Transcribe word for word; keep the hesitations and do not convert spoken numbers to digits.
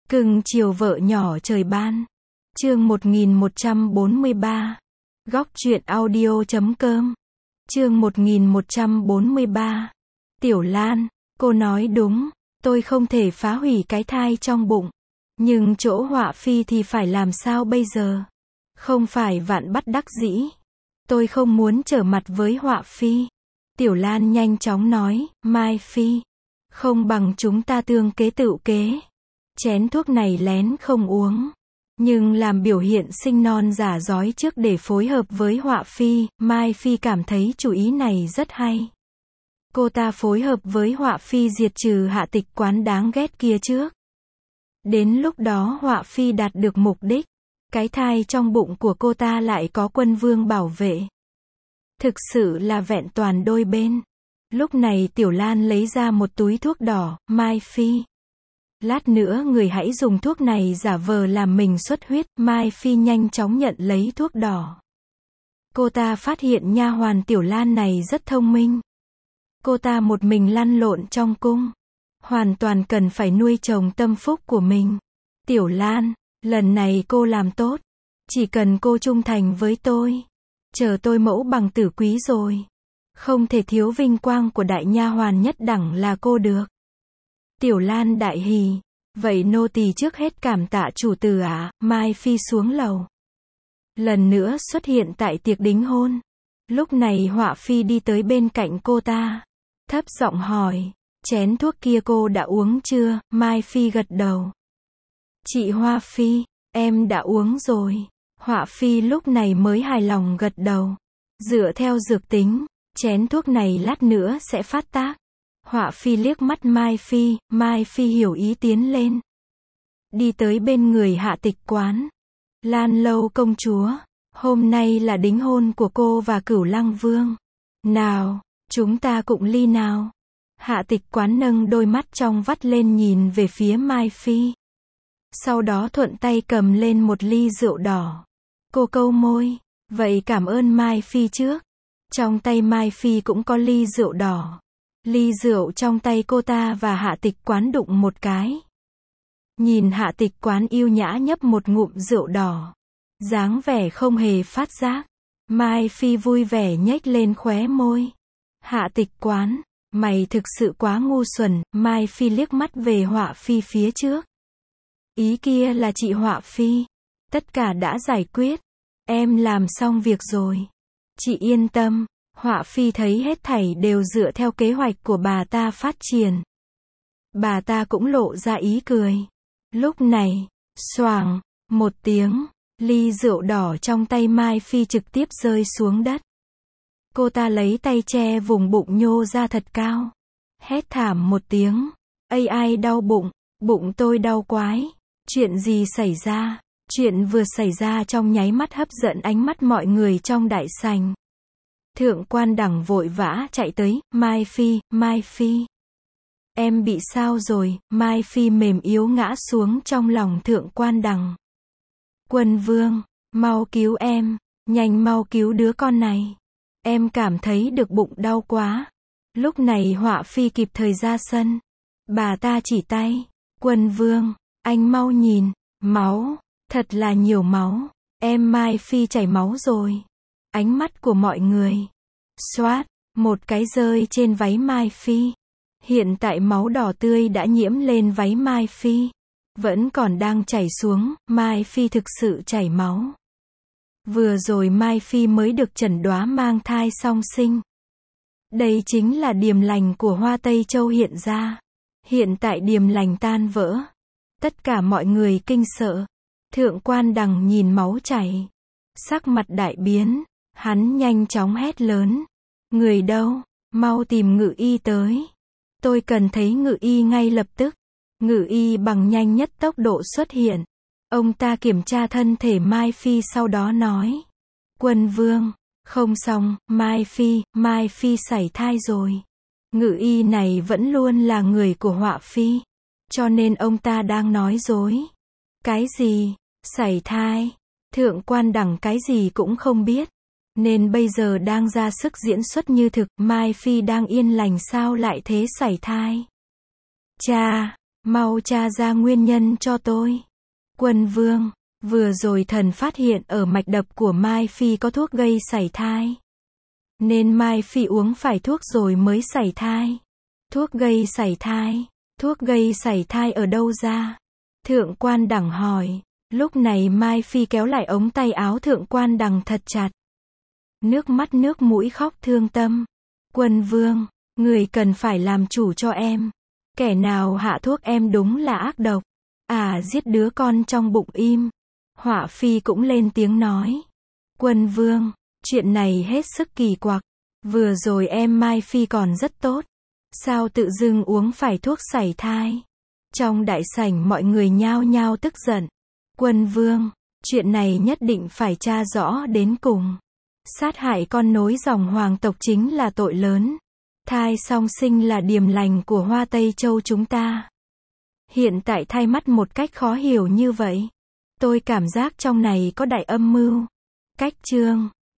Cưng chiều vợ nhỏ trời ban. Chương một nghìn một trăm bốn mươi ba. Góc truyện audio chấm com. Chương một nghìn một trăm bốn mươi ba. Tiểu Lan, cô nói đúng, tôi không thể phá hủy cái thai trong bụng. Nhưng chỗ Họa Phi thì phải làm sao bây giờ? Không phải vạn bất đắc dĩ. Tôi không muốn trở mặt với Họa Phi. Tiểu Lan nhanh chóng nói, Mai Phi, không bằng chúng ta tương kế tựu kế. Chén thuốc này lén không uống, nhưng làm biểu hiện sinh non giả dối trước để phối hợp với Họa Phi. Mai Phi cảm thấy chủ ý này rất hay. Cô ta phối hợp với Họa Phi diệt trừ Hạ Tịch Quán đáng ghét kia trước. Đến lúc đó Họa Phi đạt được mục đích, cái thai trong bụng của cô ta lại có Quân Vương bảo vệ. Thực sự là vẹn toàn đôi bên. Lúc này Tiểu Lan lấy ra một túi thuốc đỏ, Mai Phi, lát nữa người hãy dùng thuốc này giả vờ làm mình xuất huyết. Mai Phi nhanh chóng nhận lấy thuốc đỏ. Cô ta phát hiện nha hoàn Tiểu Lan này rất thông minh. Cô ta một mình lăn lộn trong cung, hoàn toàn cần phải nuôi chồng tâm phúc của mình. Tiểu Lan, lần này cô làm tốt. Chỉ cần cô trung thành với tôi, chờ tôi mẫu bằng tử quý rồi. Không thể thiếu vinh quang của đại nha hoàn nhất đẳng là cô được. Tiểu Lan đại hỉ. Vậy nô tỳ trước hết cảm tạ chủ tử ạ. Mai Phi xuống lầu, lần nữa xuất hiện tại tiệc đính hôn. Lúc này Họa Phi đi tới bên cạnh cô ta, thấp giọng hỏi, chén thuốc kia cô đã uống chưa? Mai Phi gật đầu. Chị Hoa Phi, em đã uống rồi. Họa Phi lúc này mới hài lòng gật đầu. Dựa theo dược tính, chén thuốc này lát nữa sẽ phát tác. Họa Phi liếc mắt Mai Phi, Mai Phi hiểu ý tiến lên. Đi tới bên người Hạ Tịch Quán. Lan Lâu công chúa, hôm nay là đính hôn của cô và Cửu Lăng Vương. Nào, chúng ta cụng ly nào. Hạ Tịch Quán nâng đôi mắt trong vắt lên nhìn về phía Mai Phi. Sau đó thuận tay cầm lên một ly rượu đỏ. Cô câu môi, vậy cảm ơn Mai Phi trước. Trong tay Mai Phi cũng có ly rượu đỏ. Ly rượu trong tay cô ta và Hạ Tịch Quán đụng một cái. Nhìn Hạ Tịch Quán yêu nhã nhấp một ngụm rượu đỏ, dáng vẻ không hề phát giác. Mai Phi vui vẻ nhếch lên khóe môi. Hạ Tịch Quán, mày thực sự quá ngu xuẩn. Mai Phi liếc mắt về Họa Phi phía trước. Ý kia là chị Họa Phi, tất cả đã giải quyết. Em làm xong việc rồi. Chị yên tâm. Họa Phi thấy hết thảy đều dựa theo kế hoạch của bà ta phát triển. Bà ta cũng lộ ra ý cười. Lúc này, xoàng, một tiếng, ly rượu đỏ trong tay Mai Phi trực tiếp rơi xuống đất. Cô ta lấy tay che vùng bụng nhô ra thật cao. Hét thảm một tiếng. Ây ai đau bụng, bụng tôi đau quái. Chuyện gì xảy ra? Chuyện vừa xảy ra trong nháy mắt hấp dẫn ánh mắt mọi người trong đại sảnh. Thượng Quan Đằng vội vã chạy tới, Mai Phi, Mai Phi. Em bị sao rồi? Mai Phi mềm yếu ngã xuống trong lòng Thượng Quan Đằng. Quân Vương, mau cứu em, nhanh mau cứu đứa con này. Em cảm thấy được bụng đau quá. Lúc này Họa Phi kịp thời ra sân. Bà ta chỉ tay, Quân Vương, anh mau nhìn, máu, thật là nhiều máu. Em Mai Phi chảy máu rồi. Ánh mắt của mọi người, xoát, một cái rơi trên váy Mai Phi. Hiện tại máu đỏ tươi đã nhiễm lên váy Mai Phi, vẫn còn đang chảy xuống. Mai Phi thực sự chảy máu. Vừa rồi Mai Phi mới được chẩn đoán mang thai song sinh. Đây chính là điềm lành của Hoa Tây Châu hiện ra. Hiện tại điềm lành tan vỡ. Tất cả mọi người kinh sợ. Thượng Quan Đằng nhìn máu chảy, sắc mặt đại biến. Hắn nhanh chóng hét lớn. Người đâu? Mau tìm ngự y tới. Tôi cần thấy ngự y ngay lập tức. Ngự y bằng nhanh nhất tốc độ xuất hiện. Ông ta kiểm tra thân thể Mai Phi sau đó nói. Quân Vương, không xong, Mai Phi, Mai Phi sảy thai rồi. Ngự y này vẫn luôn là người của Họa Phi, cho nên ông ta đang nói dối. Cái gì? Sảy thai? Thượng Quan Đằng cái gì cũng không biết, nên bây giờ đang ra sức diễn xuất như thực. Mai Phi đang yên lành sao lại thế sảy thai? Cha, Mau tra ra nguyên nhân cho tôi. Quân Vương, vừa rồi thần phát hiện ở mạch đập của Mai Phi có thuốc gây sảy thai. Nên Mai Phi uống phải thuốc rồi mới sảy thai. Thuốc gây sảy thai? Thuốc gây sảy thai ở đâu ra? Thượng quan Đằng hỏi. Lúc này Mai Phi kéo lại ống tay áo Thượng quan Đằng thật chặt. Nước mắt nước mũi khóc thương tâm. Quân Vương, người cần phải làm chủ cho em. Kẻ nào hạ thuốc em đúng là ác độc. À, giết đứa con trong bụng im. Họa Phi cũng lên tiếng nói. Quân Vương, chuyện này hết sức kỳ quặc. Vừa rồi em Mai Phi còn rất tốt. Sao tự dưng uống phải thuốc sảy thai? Trong đại sảnh mọi người nhao nhao tức giận. Quân Vương, chuyện này nhất định phải tra rõ đến cùng. Sát hại con nối dòng hoàng tộc chính là tội lớn. Thai song sinh là điềm lành của Hoa Tây Châu chúng ta. Hiện tại thay mắt một cách khó hiểu như vậy. Tôi cảm giác trong này có đại âm mưu. Cách chương